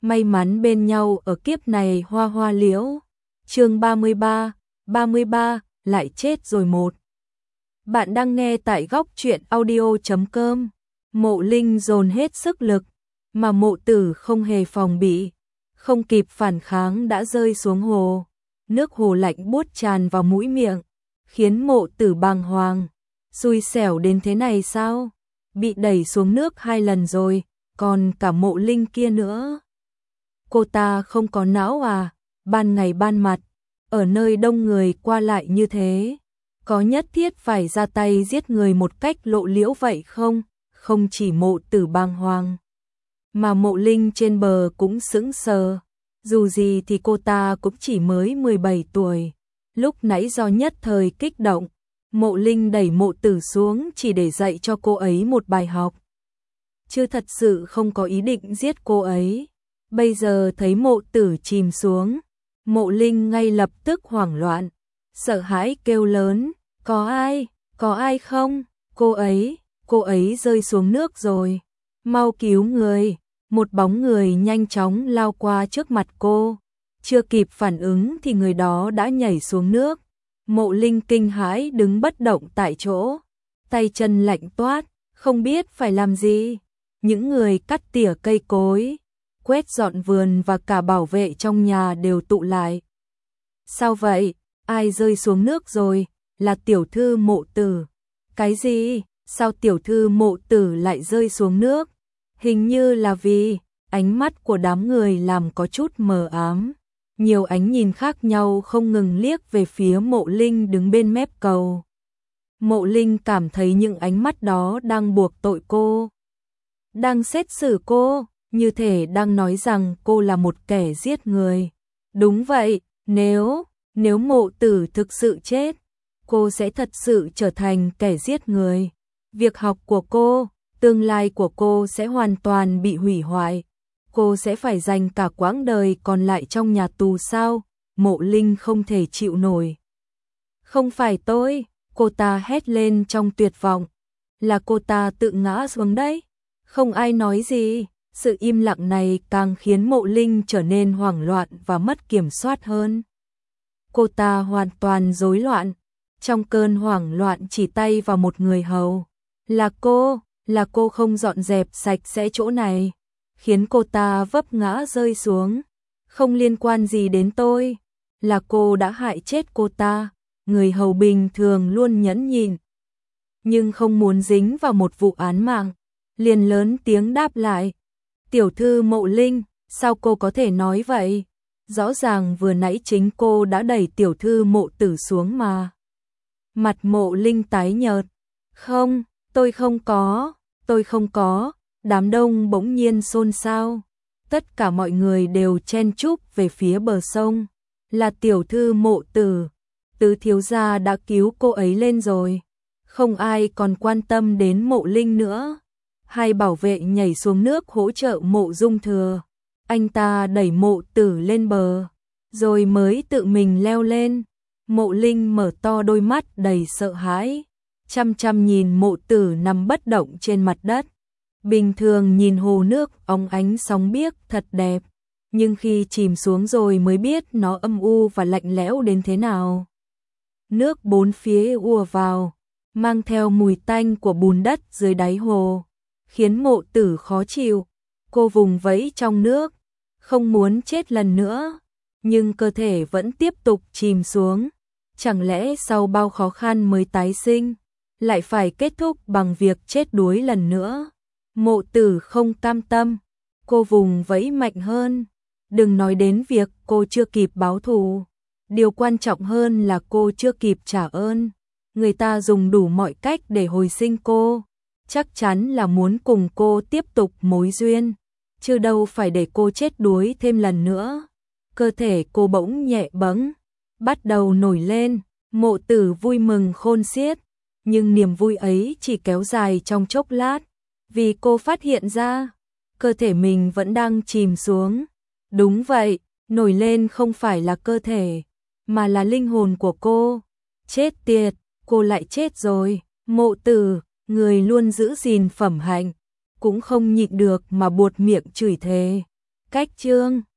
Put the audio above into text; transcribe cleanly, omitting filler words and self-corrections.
may mắn bên nhau ở kiếp này hoa hoa liễu. Chương 33, lại chết rồi một. Bạn đang nghe tại góc truyện audio.com. Mộ Linh dồn hết sức lực, mà Mộ Tử không hề phòng bị, không kịp phản kháng đã rơi xuống hồ. Nước hồ lạnh buốt tràn vào mũi miệng, khiến Mộ Tử bàng hoàng. Xui xẻo đến thế này sao? Bị đẩy xuống nước 2 lần rồi, còn cả Mộ Linh kia nữa. Cô ta không có não à? Ban ngày ban mặt, ở nơi đông người qua lại như thế, có nhất thiết phải ra tay giết người một cách lộ liễu vậy không? Không chỉ Mộ Tử bàng hoàng, mà Mộ Linh trên bờ cũng sững sờ. Dù gì thì cô ta cũng chỉ mới 17 tuổi. Lúc nãy do nhất thời kích động, Mộ Linh đẩy Mộ Tử xuống chỉ để dạy cho cô ấy một bài học, chứ thật sự không có ý định giết cô ấy. Bây giờ thấy Mộ Tử chìm xuống, Mộ Linh ngay lập tức hoảng loạn, sợ hãi kêu lớn, có ai không? Cô ấy rơi xuống nước rồi, mau cứu người. Một bóng người nhanh chóng lao qua trước mặt cô, chưa kịp phản ứng thì người đó đã nhảy xuống nước. Mộ Linh kinh hãi đứng bất động tại chỗ, tay chân lạnh toát, không biết phải làm gì. Những người cắt tỉa cây cối, quét dọn vườn và cả bảo vệ trong nhà đều tụ lại. Sao vậy? Ai rơi xuống nước rồi? Là tiểu thư Mộ Tử. Cái gì? Sao tiểu thư Mộ Tử lại rơi xuống nước? Hình như là vì ánh mắt của đám người làm có chút mờ ám. Nhiều ánh nhìn khác nhau không ngừng liếc về phía Mộ Linh đứng bên mép cầu. Mộ Linh cảm thấy những ánh mắt đó đang buộc tội cô, đang xét xử cô, như thể đang nói rằng cô là một kẻ giết người. Đúng vậy, nếu Mộ Tử thực sự chết, cô sẽ thật sự trở thành kẻ giết người. Việc học của cô, tương lai của cô sẽ hoàn toàn bị hủy hoại. Cô sẽ phải dành cả quãng đời còn lại trong nhà tù sao? Mộ Linh không thể chịu nổi. Không phải tôi, cô ta hét lên trong tuyệt vọng. Là cô ta tự ngã xuống đấy. Không ai nói gì. Sự im lặng này càng khiến Mộ Linh trở nên hoảng loạn và mất kiểm soát hơn. Cô ta hoàn toàn rối loạn. Trong cơn hoảng loạn chỉ tay vào một người hầu. Là cô không dọn dẹp sạch sẽ chỗ này, khiến cô ta vấp ngã rơi xuống. Không liên quan gì đến tôi, là cô đã hại chết cô ta. Người hầu bình thường luôn nhẫn nhịn, nhưng không muốn dính vào một vụ án mạng, liền lớn tiếng đáp lại. Tiểu thư Mộ Linh, sao cô có thể nói vậy? Rõ ràng vừa nãy chính cô đã đẩy tiểu thư Mộ Tử xuống mà. Mặt Mộ Linh tái nhợt. Không, tôi không có. Đám đông bỗng nhiên xôn xao. Tất cả mọi người đều chen chúc về phía bờ sông. Là tiểu thư Mộ Tử. Tứ thiếu gia đã cứu cô ấy lên rồi. Không ai còn quan tâm đến Mộ Linh nữa. Hai bảo vệ nhảy xuống nước hỗ trợ Mộ Dung Thừa. Anh ta đẩy Mộ Tử lên bờ, rồi mới tự mình leo lên. Mộ Linh mở to đôi mắt đầy sợ hãi, chăm chăm nhìn Mộ Tử nằm bất động trên mặt đất. Bình thường nhìn hồ nước óng ánh sóng biếc thật đẹp, nhưng khi chìm xuống rồi mới biết nó âm u và lạnh lẽo đến thế nào. Nước bốn phía ùa vào, mang theo mùi tanh của bùn đất dưới đáy hồ, khiến Mộ Tử khó chịu. Cô vùng vẫy trong nước, không muốn chết lần nữa, nhưng cơ thể vẫn tiếp tục chìm xuống. Chẳng lẽ sau bao khó khăn mới tái sinh, lại phải kết thúc bằng việc chết đuối lần nữa? Mộ Tử không cam tâm, cô vùng vẫy mạnh hơn. Đừng nói đến việc cô chưa kịp báo thù, điều quan trọng hơn là cô chưa kịp trả ơn. Người ta dùng đủ mọi cách để hồi sinh cô, chắc chắn là muốn cùng cô tiếp tục mối duyên, chứ đâu phải để cô chết đuối thêm lần nữa. Cơ thể cô bỗng nhẹ bẫng, bắt đầu nổi lên. Mộ Tử vui mừng khôn xiết, nhưng niềm vui ấy chỉ kéo dài trong chốc lát, vì cô phát hiện ra cơ thể mình vẫn đang chìm xuống. Đúng vậy, nổi lên không phải là cơ thể, mà là linh hồn của cô. Chết tiệt, cô lại chết rồi. Mộ Tử, người luôn giữ gìn phẩm hạnh, cũng không nhịn được mà buột miệng chửi thề. Cách chương